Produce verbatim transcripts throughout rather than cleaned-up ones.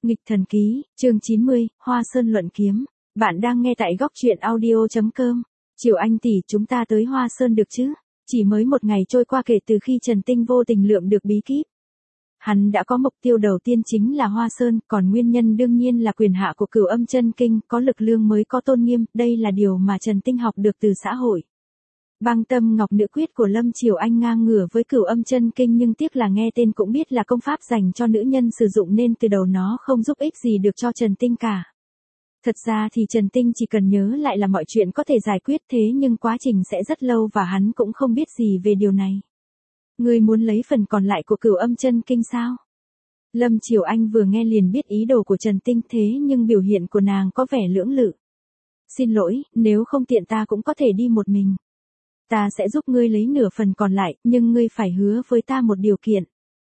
Nghịch thần ký, chương chín mươi, Hoa Sơn luận kiếm. Bạn đang nghe tại góc truyện audio chấm com. Triều Anh tỷ, chúng ta tới Hoa Sơn được chứ? Chỉ mới một ngày trôi qua kể từ khi Trần Tinh vô tình lượm được bí kíp. Hắn đã có mục tiêu đầu tiên chính là Hoa Sơn, còn nguyên nhân đương nhiên là quyền hạ của Cửu Âm Chân Kinh, có lực lương mới có tôn nghiêm, đây là điều mà Trần Tinh học được từ xã hội. Băng Tâm Ngọc Nữ Quyết của Lâm Triều Anh ngang ngửa với Cửu Âm Chân Kinh, nhưng tiếc là nghe tên cũng biết là công pháp dành cho nữ nhân sử dụng nên từ đầu nó không giúp ích gì được cho Trần Tinh cả. Thật ra thì Trần Tinh chỉ cần nhớ lại là mọi chuyện có thể giải quyết, thế nhưng quá trình sẽ rất lâu và hắn cũng không biết gì về điều này. Ngươi muốn lấy phần còn lại của Cửu Âm Chân Kinh sao? Lâm Triều Anh vừa nghe liền biết ý đồ của Trần Tinh, thế nhưng biểu hiện của nàng có vẻ lưỡng lự. Xin lỗi, nếu không tiện ta cũng có thể đi một mình. Ta sẽ giúp ngươi lấy nửa phần còn lại, nhưng ngươi phải hứa với ta một điều kiện.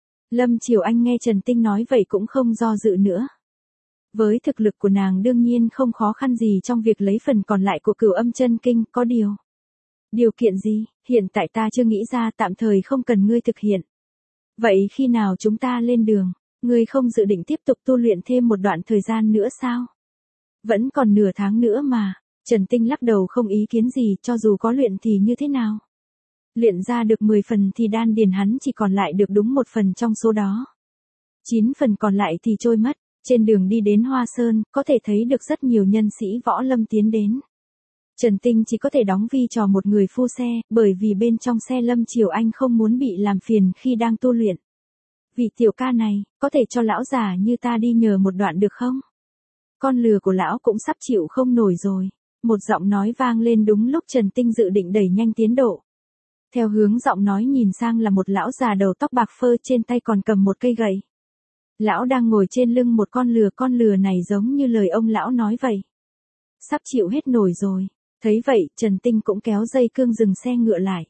Lâm Triều Anh nghe Trần Tinh nói vậy cũng không do dự nữa. Với thực lực của nàng đương nhiên không khó khăn gì trong việc lấy phần còn lại của Cửu Âm Chân Kinh, có điều. Điều kiện gì, hiện tại ta chưa nghĩ ra, tạm thời không cần ngươi thực hiện. Vậy khi nào chúng ta lên đường, ngươi không dự định tiếp tục tu luyện thêm một đoạn thời gian nữa sao? Vẫn còn nửa tháng nữa mà. Trần Tinh lắc đầu không ý kiến gì, cho dù có luyện thì như thế nào. Luyện ra được mười phần thì đan điền hắn chỉ còn lại được đúng một phần trong số đó. chín phần còn lại thì trôi mất. Trên đường đi đến Hoa Sơn, có thể thấy được rất nhiều nhân sĩ võ lâm tiến đến. Trần Tinh chỉ có thể đóng vai trò một người phu xe, bởi vì bên trong xe Lâm Triều Anh không muốn bị làm phiền khi đang tu luyện. Vị tiểu ca này, có thể cho lão già như ta đi nhờ một đoạn được không? Con lừa của lão cũng sắp chịu không nổi rồi. Một giọng nói vang lên đúng lúc Trần Tinh dự định đẩy nhanh tiến độ. Theo hướng giọng nói nhìn sang là một lão già đầu tóc bạc phơ, trên tay còn cầm một cây gậy. Lão đang ngồi trên lưng một con lừa, con lừa này giống như lời ông lão nói vậy. Sắp chịu hết nổi rồi. Thấy vậy, Trần Tinh cũng kéo dây cương dừng xe ngựa lại.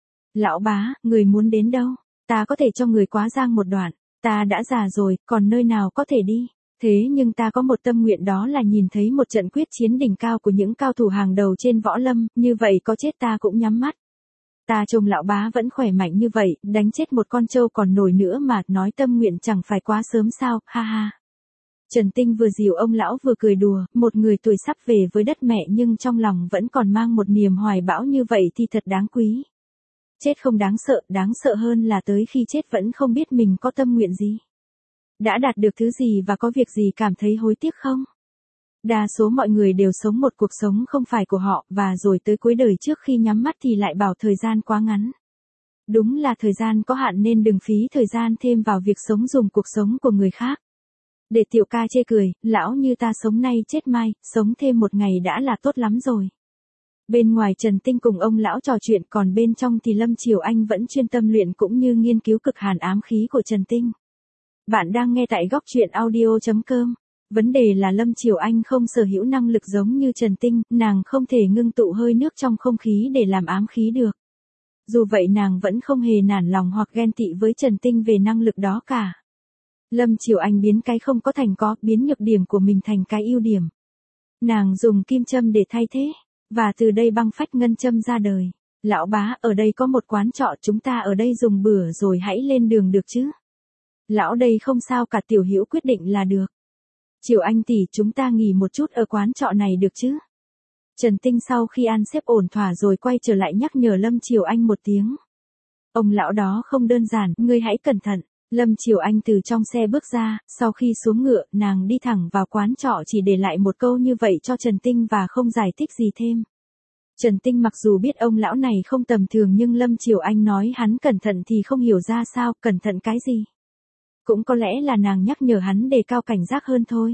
Lão bá, người muốn đến đâu? Ta có thể cho người quá giang một đoạn. Ta đã già rồi, còn nơi nào có thể đi? Thế nhưng ta có một tâm nguyện, đó là nhìn thấy một trận quyết chiến đỉnh cao của những cao thủ hàng đầu trên võ lâm, như vậy có chết ta cũng nhắm mắt. Ta trông lão bá vẫn khỏe mạnh như vậy, đánh chết một con trâu còn nổi nữa mà, nói tâm nguyện chẳng phải quá sớm sao, ha ha. Trần Tinh vừa dìu ông lão vừa cười đùa, một người tuổi sắp về với đất mẹ nhưng trong lòng vẫn còn mang một niềm hoài bão như vậy thì thật đáng quý. Chết không đáng sợ, đáng sợ hơn là tới khi chết vẫn không biết mình có tâm nguyện gì. Đã đạt được thứ gì và có việc gì cảm thấy hối tiếc không? Đa số mọi người đều sống một cuộc sống không phải của họ, và rồi tới cuối đời trước khi nhắm mắt thì lại bảo thời gian quá ngắn. Đúng là thời gian có hạn nên đừng phí thời gian thêm vào việc sống dùng cuộc sống của người khác. Để tiểu ca chê cười, lão như ta sống nay chết mai, sống thêm một ngày đã là tốt lắm rồi. Bên ngoài Trần Tinh cùng ông lão trò chuyện, còn bên trong thì Lâm Triều Anh vẫn chuyên tâm luyện cũng như nghiên cứu cực hàn ám khí của Trần Tinh. Bạn đang nghe tại góc truyện audio chấm com. Vấn đề là Lâm Triều Anh không sở hữu năng lực giống như Trần Tinh, nàng không thể ngưng tụ hơi nước trong không khí để làm ám khí được. Dù vậy nàng vẫn không hề nản lòng hoặc ghen tị với Trần Tinh về năng lực đó cả. Lâm Triều Anh biến cái không có thành có, biến nhược điểm của mình thành cái ưu điểm. Nàng dùng kim châm để thay thế, và từ đây băng phách ngân châm ra đời. Lão bá, ở đây có một quán trọ, chúng ta ở đây dùng bữa rồi hãy lên đường được chứ? Lão đây không sao cả, tiểu hữu quyết định là được. Triều Anh tỷ, chúng ta nghỉ một chút ở quán trọ này được chứ? Trần Tinh sau khi ăn xếp ổn thỏa rồi quay trở lại nhắc nhở Lâm Triều Anh một tiếng. Ông lão đó không đơn giản, ngươi hãy cẩn thận. Lâm Triều Anh từ trong xe bước ra, sau khi xuống ngựa, nàng đi thẳng vào quán trọ chỉ để lại một câu như vậy cho Trần Tinh và không giải thích gì thêm. Trần Tinh mặc dù biết ông lão này không tầm thường nhưng Lâm Triều Anh nói hắn cẩn thận thì không hiểu ra sao, cẩn thận cái gì. Cũng có lẽ là nàng nhắc nhở hắn đề cao cảnh giác hơn thôi.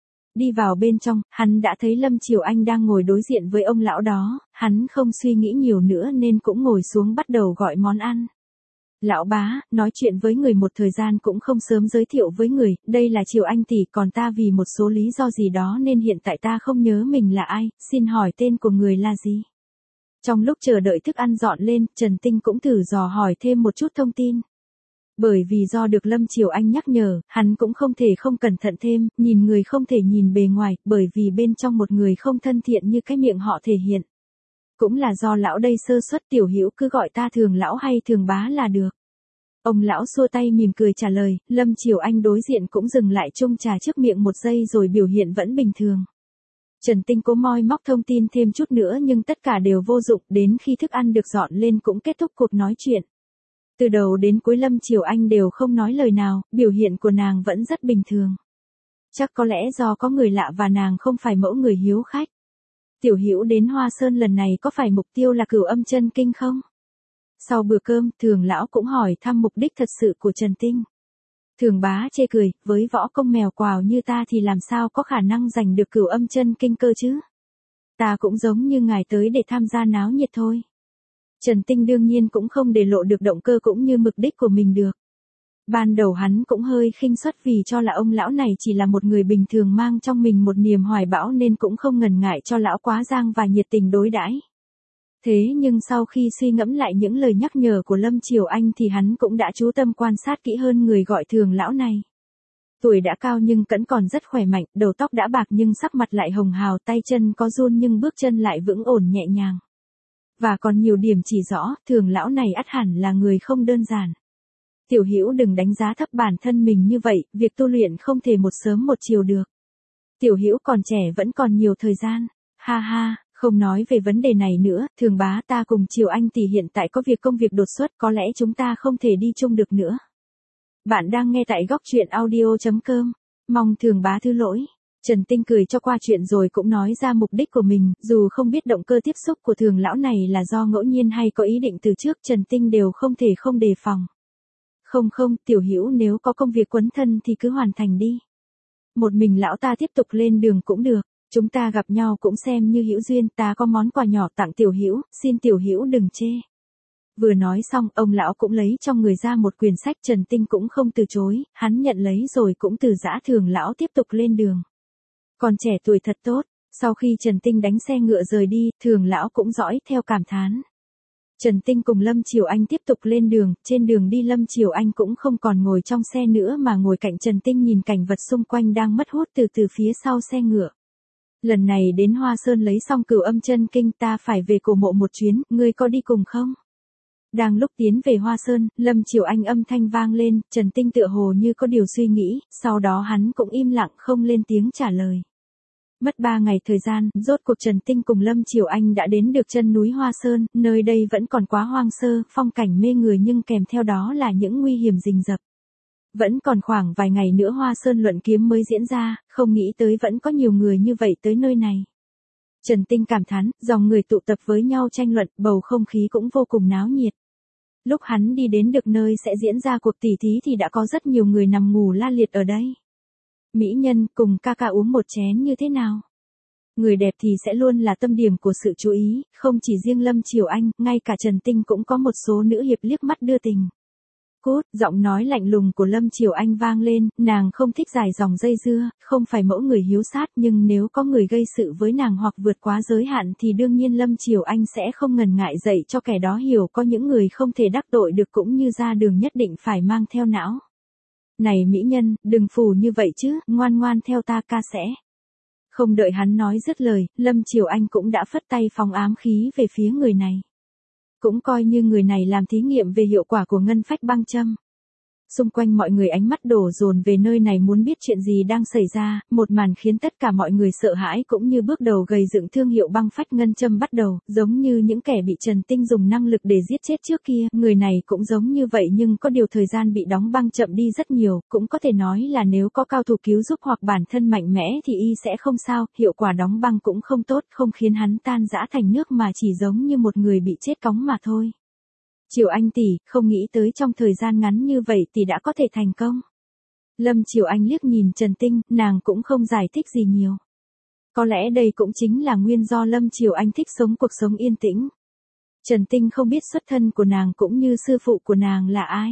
Đi vào bên trong, hắn đã thấy Lâm Triều Anh đang ngồi đối diện với ông lão đó, hắn không suy nghĩ nhiều nữa nên cũng ngồi xuống bắt đầu gọi món ăn. Lão bá, nói chuyện với người một thời gian cũng không sớm giới thiệu với người, đây là Triều Anh tỷ, còn ta vì một số lý do gì đó nên hiện tại ta không nhớ mình là ai, xin hỏi tên của người là gì? Trong lúc chờ đợi thức ăn dọn lên, Trần Tinh cũng thử dò hỏi thêm một chút thông tin. Bởi vì do được Lâm Triều Anh nhắc nhở, hắn cũng không thể không cẩn thận thêm, nhìn người không thể nhìn bề ngoài, bởi vì bên trong một người không thân thiện như cái miệng họ thể hiện. Cũng là do lão đây sơ suất, tiểu hữu cứ gọi ta thường lão hay thường bá là được. Ông lão xua tay mỉm cười trả lời, Lâm Triều Anh đối diện cũng dừng lại chung trà trước miệng một giây rồi biểu hiện vẫn bình thường. Trần Tinh cố moi móc thông tin thêm chút nữa nhưng tất cả đều vô dụng, đến khi thức ăn được dọn lên cũng kết thúc cuộc nói chuyện. Từ đầu đến cuối Lâm Triều Anh đều không nói lời nào, biểu hiện của nàng vẫn rất bình thường. Chắc có lẽ do có người lạ và nàng không phải mẫu người hiếu khách. Tiểu Hữu đến Hoa Sơn lần này có phải mục tiêu là Cửu Âm Chân Kinh không? Sau bữa cơm, Thường lão cũng hỏi thăm mục đích thật sự của Trần Tinh. Thường bá chê cười, với võ công mèo quào như ta thì làm sao có khả năng giành được Cửu Âm Chân Kinh cơ chứ? Ta cũng giống như ngài tới để tham gia náo nhiệt thôi. Trần Tinh đương nhiên cũng không để lộ được động cơ cũng như mục đích của mình được. Ban đầu hắn cũng hơi khinh suất vì cho là ông lão này chỉ là một người bình thường mang trong mình một niềm hoài bão nên cũng không ngần ngại cho lão quá giang và nhiệt tình đối đãi. Thế nhưng sau khi suy ngẫm lại những lời nhắc nhở của Lâm Triều Anh thì hắn cũng đã chú tâm quan sát kỹ hơn người gọi Thường lão này. Tuổi đã cao nhưng vẫn còn rất khỏe mạnh, đầu tóc đã bạc nhưng sắc mặt lại hồng hào, tay chân có run nhưng bước chân lại vững ổn nhẹ nhàng. Và còn nhiều điểm chỉ rõ, Thường lão này ắt hẳn là người không đơn giản. Tiểu Hữu đừng đánh giá thấp bản thân mình như vậy, việc tu luyện không thể một sớm một chiều được. Tiểu Hữu còn trẻ vẫn còn nhiều thời gian. Ha ha, không nói về vấn đề này nữa, Thường bá ta cùng Triều Anh tỷ hiện tại có việc công việc đột xuất, có lẽ chúng ta không thể đi chung được nữa. Bạn đang nghe tại góc truyện audio chấm com. Mong Thường bá thứ lỗi. Trần Tinh cười cho qua chuyện rồi cũng nói ra mục đích của mình, dù không biết động cơ tiếp xúc của Thường lão này là do ngẫu nhiên hay có ý định từ trước, Trần Tinh đều không thể không đề phòng. Không không, Tiểu Hữu nếu có công việc quấn thân thì cứ hoàn thành đi. Một mình lão ta tiếp tục lên đường cũng được, chúng ta gặp nhau cũng xem như hữu duyên, ta có món quà nhỏ tặng Tiểu Hữu, xin Tiểu Hữu đừng chê. Vừa nói xong, ông lão cũng lấy trong người ra một quyển sách, Trần Tinh cũng không từ chối, hắn nhận lấy rồi cũng từ giã Thường lão tiếp tục lên đường. Còn trẻ tuổi thật tốt, sau khi Trần Tinh đánh xe ngựa rời đi, Thường lão cũng dõi theo cảm thán. Trần Tinh cùng Lâm Triều Anh tiếp tục lên đường, trên đường đi Lâm Triều Anh cũng không còn ngồi trong xe nữa mà ngồi cạnh Trần Tinh nhìn cảnh vật xung quanh đang mất hút từ từ phía sau xe ngựa. Lần này đến Hoa Sơn lấy xong Cửu Âm Chân Kinh ta phải về cổ mộ một chuyến, ngươi có đi cùng không? Đang lúc tiến về Hoa Sơn, Lâm Triều Anh âm thanh vang lên, Trần Tinh tựa hồ như có điều suy nghĩ, sau đó hắn cũng im lặng không lên tiếng trả lời. Mất ba ngày thời gian, rốt cuộc Trần Tinh cùng Lâm Triều Anh đã đến được chân núi Hoa Sơn, nơi đây vẫn còn quá hoang sơ, phong cảnh mê người nhưng kèm theo đó là những nguy hiểm rình rập. Vẫn còn khoảng vài ngày nữa Hoa Sơn luận kiếm mới diễn ra, không nghĩ tới vẫn có nhiều người như vậy tới nơi này. Trần Tinh cảm thán, dòng người tụ tập với nhau tranh luận, bầu không khí cũng vô cùng náo nhiệt. Lúc hắn đi đến được nơi sẽ diễn ra cuộc tỉ thí thì đã có rất nhiều người nằm ngủ la liệt ở đây. Mỹ nhân, cùng ca ca uống một chén như thế nào? Người đẹp thì sẽ luôn là tâm điểm của sự chú ý, không chỉ riêng Lâm Triều Anh, ngay cả Trần Tinh cũng có một số nữ hiệp liếc mắt đưa tình. Cút, giọng nói lạnh lùng của Lâm Triều Anh vang lên, nàng không thích dài dòng dây dưa, không phải mẫu người hiếu sát nhưng nếu có người gây sự với nàng hoặc vượt quá giới hạn thì đương nhiên Lâm Triều Anh sẽ không ngần ngại dạy cho kẻ đó hiểu có những người không thể đắc tội được cũng như ra đường nhất định phải mang theo não. Này mỹ nhân, đừng phù như vậy chứ, ngoan ngoan theo ta ca sẽ. Không đợi hắn nói dứt lời, Lâm Triều Anh cũng đã phất tay phóng ám khí về phía người này. Cũng coi như người này làm thí nghiệm về hiệu quả của ngân phách băng châm. Xung quanh mọi người ánh mắt đổ dồn về nơi này muốn biết chuyện gì đang xảy ra, một màn khiến tất cả mọi người sợ hãi cũng như bước đầu gầy dựng thương hiệu băng phách ngân châm bắt đầu, giống như những kẻ bị Trần Tinh dùng năng lực để giết chết trước kia, người này cũng giống như vậy nhưng có điều thời gian bị đóng băng chậm đi rất nhiều, cũng có thể nói là nếu có cao thủ cứu giúp hoặc bản thân mạnh mẽ thì y sẽ không sao, hiệu quả đóng băng cũng không tốt, không khiến hắn tan rã thành nước mà chỉ giống như một người bị chết cóng mà thôi. Triều Anh tỷ, không nghĩ tới trong thời gian ngắn như vậy tỷ đã có thể thành công. Lâm Triều Anh liếc nhìn Trần Tinh, nàng cũng không giải thích gì nhiều. Có lẽ đây cũng chính là nguyên do Lâm Triều Anh thích sống cuộc sống yên tĩnh. Trần Tinh không biết xuất thân của nàng cũng như sư phụ của nàng là ai.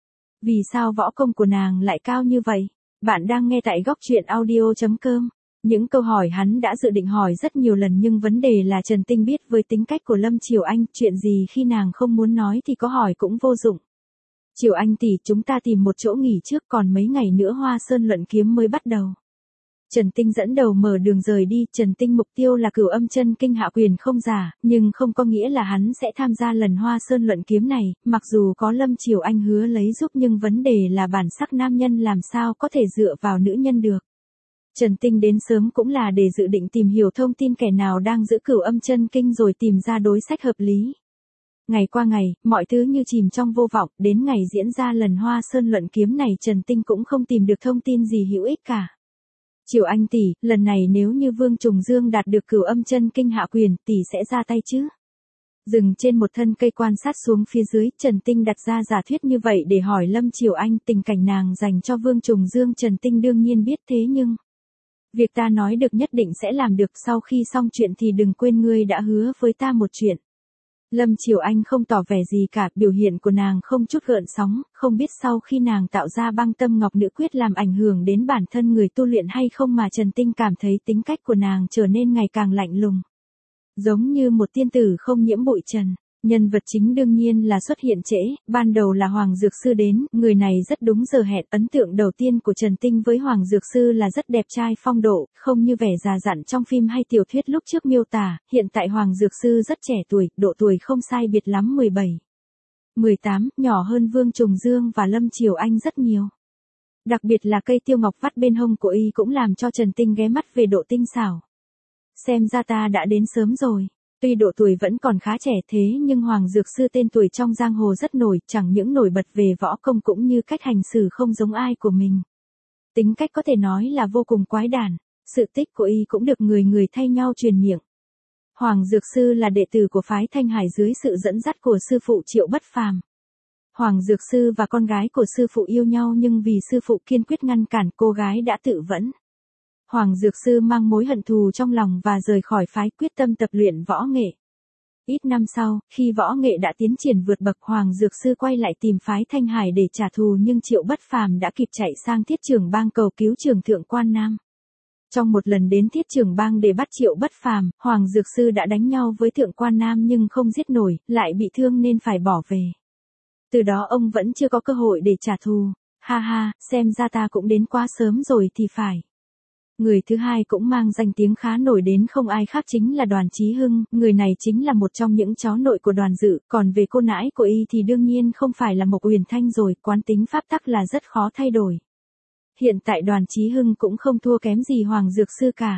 Vì sao võ công của nàng lại cao như vậy? Bạn đang nghe tại góc truyện audio chấm com. Những câu hỏi hắn đã dự định hỏi rất nhiều lần nhưng vấn đề là Trần Tinh biết với tính cách của Lâm Triều Anh, chuyện gì khi nàng không muốn nói thì có hỏi cũng vô dụng. Triều Anh tỷ, chúng ta tìm một chỗ nghỉ trước, còn mấy ngày nữa Hoa Sơn luận kiếm mới bắt đầu. Trần Tinh dẫn đầu mở đường rời đi, Trần Tinh mục tiêu là Cửu Âm Chân Kinh hạ quyền không giả, nhưng không có nghĩa là hắn sẽ tham gia lần Hoa Sơn luận kiếm này, mặc dù có Lâm Triều Anh hứa lấy giúp nhưng vấn đề là bản sắc nam nhân làm sao có thể dựa vào nữ nhân được. Trần Tinh đến sớm cũng là để dự định tìm hiểu thông tin kẻ nào đang giữ Cửu Âm Chân Kinh rồi tìm ra đối sách hợp lý. Ngày qua ngày, mọi thứ như chìm trong vô vọng, đến ngày diễn ra lần Hoa Sơn luận kiếm này Trần Tinh cũng không tìm được thông tin gì hữu ích cả. Triều Anh tỷ, lần này nếu như Vương Trùng Dương đạt được Cửu Âm Chân Kinh hạ quyền, tỷ sẽ ra tay chứ? Dừng trên một thân cây quan sát xuống phía dưới, Trần Tinh đặt ra giả thuyết như vậy để hỏi Lâm Triều Anh tình cảnh nàng dành cho Vương Trùng Dương. Trần Tinh đương nhiên biết thế nhưng việc ta nói được nhất định sẽ làm được, sau khi xong chuyện thì đừng quên ngươi đã hứa với ta một chuyện. Lâm Triều Anh không tỏ vẻ gì cả, biểu hiện của nàng không chút gợn sóng, không biết sau khi nàng tạo ra băng tâm ngọc nữ quyết làm ảnh hưởng đến bản thân người tu luyện hay không mà Trần Tinh cảm thấy tính cách của nàng trở nên ngày càng lạnh lùng. Giống như một tiên tử không nhiễm bụi trần. Nhân vật chính đương nhiên là xuất hiện trễ, ban đầu là Hoàng Dược Sư đến, người này rất đúng giờ hẹn. Ấn tượng đầu tiên của Trần Tinh với Hoàng Dược Sư là rất đẹp trai phong độ, không như vẻ già dặn trong phim hay tiểu thuyết lúc trước miêu tả, hiện tại Hoàng Dược Sư rất trẻ tuổi, độ tuổi không sai biệt lắm mười bảy, mười tám, nhỏ hơn Vương Trùng Dương và Lâm Triều Anh rất nhiều. Đặc biệt là cây tiêu ngọc vắt bên hông của y cũng làm cho Trần Tinh ghé mắt về độ tinh xảo. Xem ra ta đã đến sớm rồi. Tuy độ tuổi vẫn còn khá trẻ thế nhưng Hoàng Dược Sư tên tuổi trong giang hồ rất nổi, chẳng những nổi bật về võ công cũng như cách hành xử không giống ai của mình. Tính cách có thể nói là vô cùng quái đản, sự tích của y cũng được người người thay nhau truyền miệng. Hoàng Dược Sư là đệ tử của phái Thanh Hải dưới sự dẫn dắt của sư phụ Triệu Bất Phàm. Hoàng Dược Sư và con gái của sư phụ yêu nhau nhưng vì sư phụ kiên quyết ngăn cản, cô gái đã tự vẫn. Hoàng Dược Sư mang mối hận thù trong lòng và rời khỏi phái, quyết tâm tập luyện võ nghệ. Ít năm sau, khi võ nghệ đã tiến triển vượt bậc, Hoàng Dược Sư quay lại tìm phái Thanh Hải để trả thù nhưng Triệu Bất Phàm đã kịp chạy sang Thiết Trường Bang cầu cứu Trường Thượng Quan Nam. Trong một lần đến Thiết Trường Bang để bắt Triệu Bất Phàm, Hoàng Dược Sư đã đánh nhau với Thượng Quan Nam nhưng không giết nổi, lại bị thương nên phải bỏ về. Từ đó ông vẫn chưa có cơ hội để trả thù. Ha ha, xem ra ta cũng đến quá sớm rồi thì phải. Người thứ hai cũng mang danh tiếng khá nổi đến không ai khác chính là Đoàn Chí Hưng, người này chính là một trong những cháu nội của Đoàn Dự, còn về cô nãi của y thì đương nhiên không phải là Mộc Uyển Thanh rồi, quán tính pháp tắc là rất khó thay đổi. Hiện tại Đoàn Chí Hưng cũng không thua kém gì Hoàng Dược Sư cả.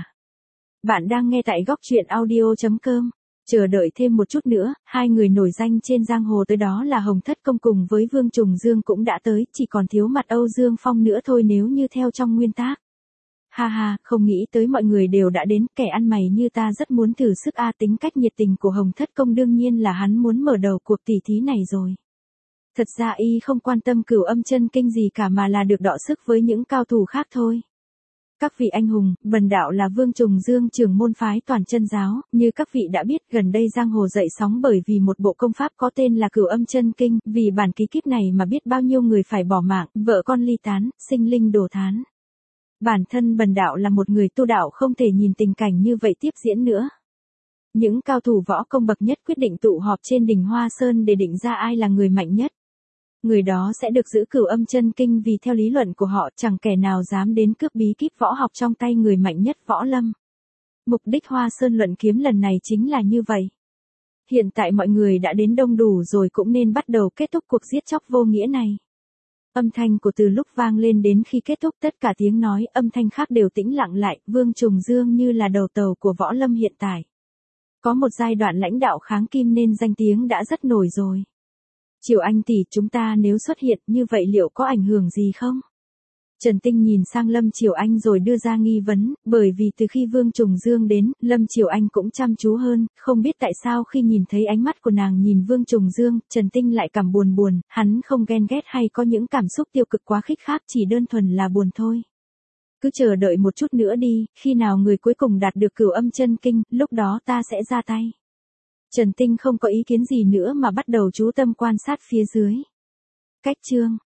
Bạn đang nghe tại góc truyện audio chấm com. Chờ đợi thêm một chút nữa, hai người nổi danh trên giang hồ tới đó là Hồng Thất Công cùng với Vương Trùng Dương cũng đã tới, chỉ còn thiếu mặt Âu Dương Phong nữa thôi nếu như theo trong nguyên tắc. Ha ha, không nghĩ tới mọi người đều đã đến, kẻ ăn mày như ta rất muốn thử sức a. Tính cách nhiệt tình của Hồng Thất Công đương nhiên là hắn muốn mở đầu cuộc tỉ thí này rồi. Thật ra y không quan tâm Cửu Âm Chân Kinh gì cả mà là được đọ sức với những cao thủ khác thôi. Các vị anh hùng, bần đạo là Vương Trùng Dương, trưởng môn phái Toàn Chân Giáo, như các vị đã biết gần đây giang hồ dậy sóng bởi vì một bộ công pháp có tên là Cửu Âm Chân Kinh, vì bản ký kíp này mà biết bao nhiêu người phải bỏ mạng, vợ con ly tán, sinh linh đồ thán. Bản thân bần đạo là một người tu đạo không thể nhìn tình cảnh như vậy tiếp diễn nữa. Những cao thủ võ công bậc nhất quyết định tụ họp trên đỉnh Hoa Sơn để định ra ai là người mạnh nhất. Người đó sẽ được giữ Cửu Âm Chân Kinh vì theo lý luận của họ chẳng kẻ nào dám đến cướp bí kíp võ học trong tay người mạnh nhất võ lâm. Mục đích Hoa Sơn luận kiếm lần này chính là như vậy. Hiện tại mọi người đã đến đông đủ rồi cũng nên bắt đầu kết thúc cuộc giết chóc vô nghĩa này. Âm thanh của từ lúc vang lên đến khi kết thúc tất cả tiếng nói, âm thanh khác đều tĩnh lặng lại, Vương Trùng Dương như là đầu tàu của võ lâm hiện tại. Có một giai đoạn lãnh đạo kháng kim nên danh tiếng đã rất nổi rồi. Triều Anh tỷ, chúng ta nếu xuất hiện như vậy liệu có ảnh hưởng gì không? Trần Tinh nhìn sang Lâm Triều Anh rồi đưa ra nghi vấn, bởi vì từ khi Vương Trùng Dương đến, Lâm Triều Anh cũng chăm chú hơn, không biết tại sao khi nhìn thấy ánh mắt của nàng nhìn Vương Trùng Dương, Trần Tinh lại cảm buồn buồn, hắn không ghen ghét hay có những cảm xúc tiêu cực quá khích khác, chỉ đơn thuần là buồn thôi. Cứ chờ đợi một chút nữa đi, khi nào người cuối cùng đạt được Cửu Âm Chân Kinh, lúc đó ta sẽ ra tay. Trần Tinh không có ý kiến gì nữa mà bắt đầu chú tâm quan sát phía dưới. Cách chương